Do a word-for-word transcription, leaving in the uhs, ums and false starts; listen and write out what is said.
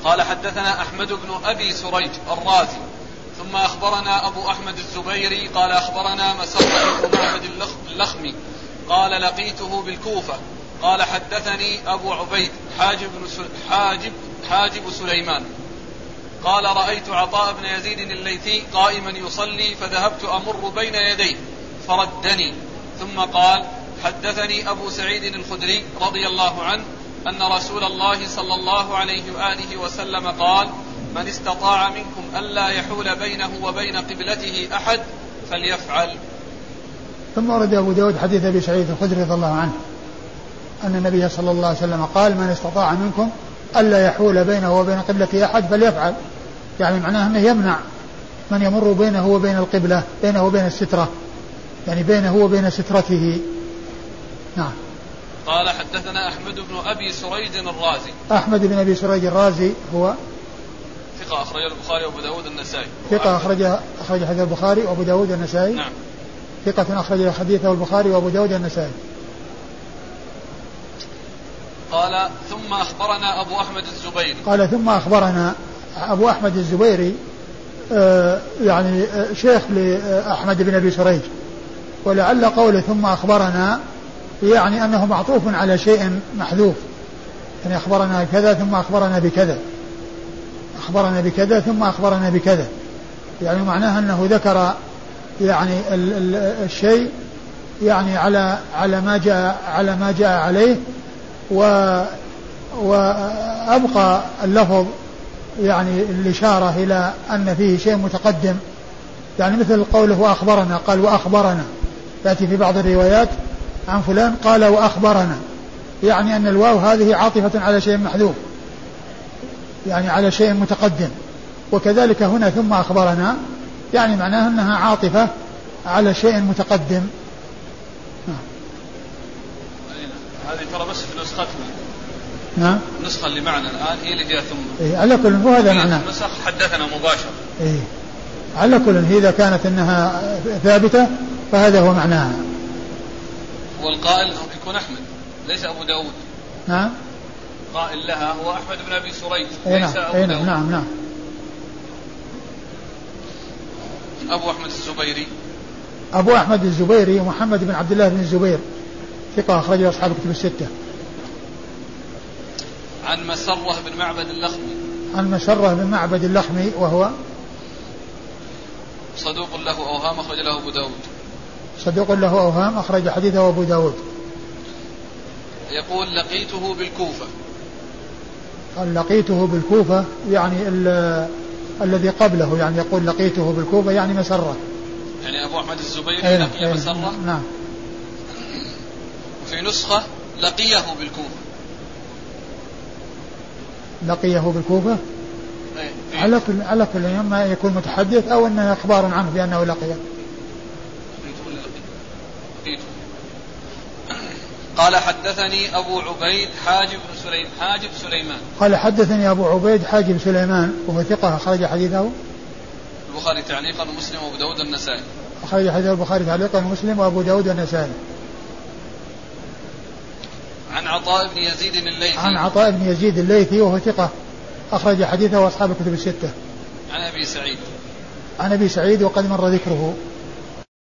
قال حدثنا أحمد بن أبي سريج الرازي ثم أخبرنا أبو أحمد الزبيري قال أخبرنا مسرة بن معبد اللخمي قال لقيته بالكوفة قال حدثني أبو عبيد حاجب, حاجب, حاجب سليمان قال رأيت عطاء بن يزيد الليثي قائما يصلي فذهبت أمر بين يديه فردني ثم قال حدثني أبو سعيد الخدري رضي الله عنه أن رسول الله صلى الله عليه وآله وسلم قال من استطاع منكم ألا يحول بينه وبين قبلته أحد فليفعل. ثم ورد أبو داود حديث أبي سعيد الخدري رضي الله عنه أن النبي صلى الله عليه وسلم قال من استطاع منكم ألا يحول بينه وبين قبلته أحد فليفعل، يعني معناه أنه يمنع من يمر بينه وبين القبلة، بينه وبين السترة، يعني بينه وبين سترته. نعم. قال حدثنا أحمد بن أبي سريج الرازي. أحمد بن أبي سريج الرازي هو ثقة أخرج البخاري وأبو داود النسائي. ثقة أخرج أخرج حديث البخاري وأبو داود النسائي. نعم. ثقة أخرج حديثه البخاري وأبو داود النسائي. قال ثم أخبرنا أبو أحمد الزبيري. قال ثم أخبرنا أبو أحمد الزبيري آه يعني آه شيخ لأحمد بن أبي سريج، ولعل قوله ثم أخبرنا يعني أنه معطوف على شيء محذوف، يعني أخبرنا كذا ثم أخبرنا بكذا، أخبرنا بكذا ثم أخبرنا بكذا، يعني معناها أنه ذكر يعني ال ال الشيء يعني على على ما جاء على ما جاء عليه، و وأبقى اللفظ يعني الإشارة إلى أن فيه شيء متقدم، يعني مثل قوله وأخبرنا، قال وأخبرنا، يأتي في بعض الروايات عن فلان قال وأخبرنا، يعني أن الواو هذه عاطفة على شيء محذوف، يعني على شيء متقدم. وكذلك هنا ثم أخبرنا يعني معناها أنها عاطفة على شيء متقدم. هذه ترى بس في نسختنا. نعم. النسخة اللي معنا الآن هي اللي فيها ثم. إيه على كل هو هذا معناه. نسخ حدثنا مباشر. إيه على كل إذا كانت أنها ثابتة فهذا هو معناها. والقائل يكون أحمد ليس أبو داود. نعم. قائل لها هو أحمد بن أبي سريج ليس أبو داود. نعم نعم. نعم. أبو أحمد الزبيري. أبو أحمد الزبيري محمد بن عبد الله بن الزبير ثقة أخرجه أصحاب الكتب الستة. عن مسرة بن معبد اللخمي. عن مسرة بن معبد اللخمي وهو صدوق له أوهام أخرج له أبو داود. صدوق له أوهام أخرج حديثه أبو داود. يقول لقيته بالكوفة. قال لقيته بالكوفة يعني الذي قبله، يعني يقول لقيته بالكوفة يعني مسرة، يعني أبو أحمد الزبيري لقي مسرة. نعم. في نسخة لقيه بالكوفة. لقيه بالكوفة. على كل على كل إما يكون متحدث أو أنه إخبار عنه بأنه لقيه. قال حدثني أبو عبيد حاجب سليم حاجب سليمان. قال حدثني أبو عبيد حاجب سليمان وهو ثقة أخرج حديثه البخاري تعليقا ومسلم وأبو داود النسائي. أخرج حديث البخاري تعليقا ومسلم وأبو داود النسائي. عن عطاء بن يزيد الليثي. عن عطاء بن يزيد الليثي وهو ثقة أخرج حديثه وأصحاب الكتب الستة. عن أبي سعيد. عن أبي سعيد وقد مر ذكره.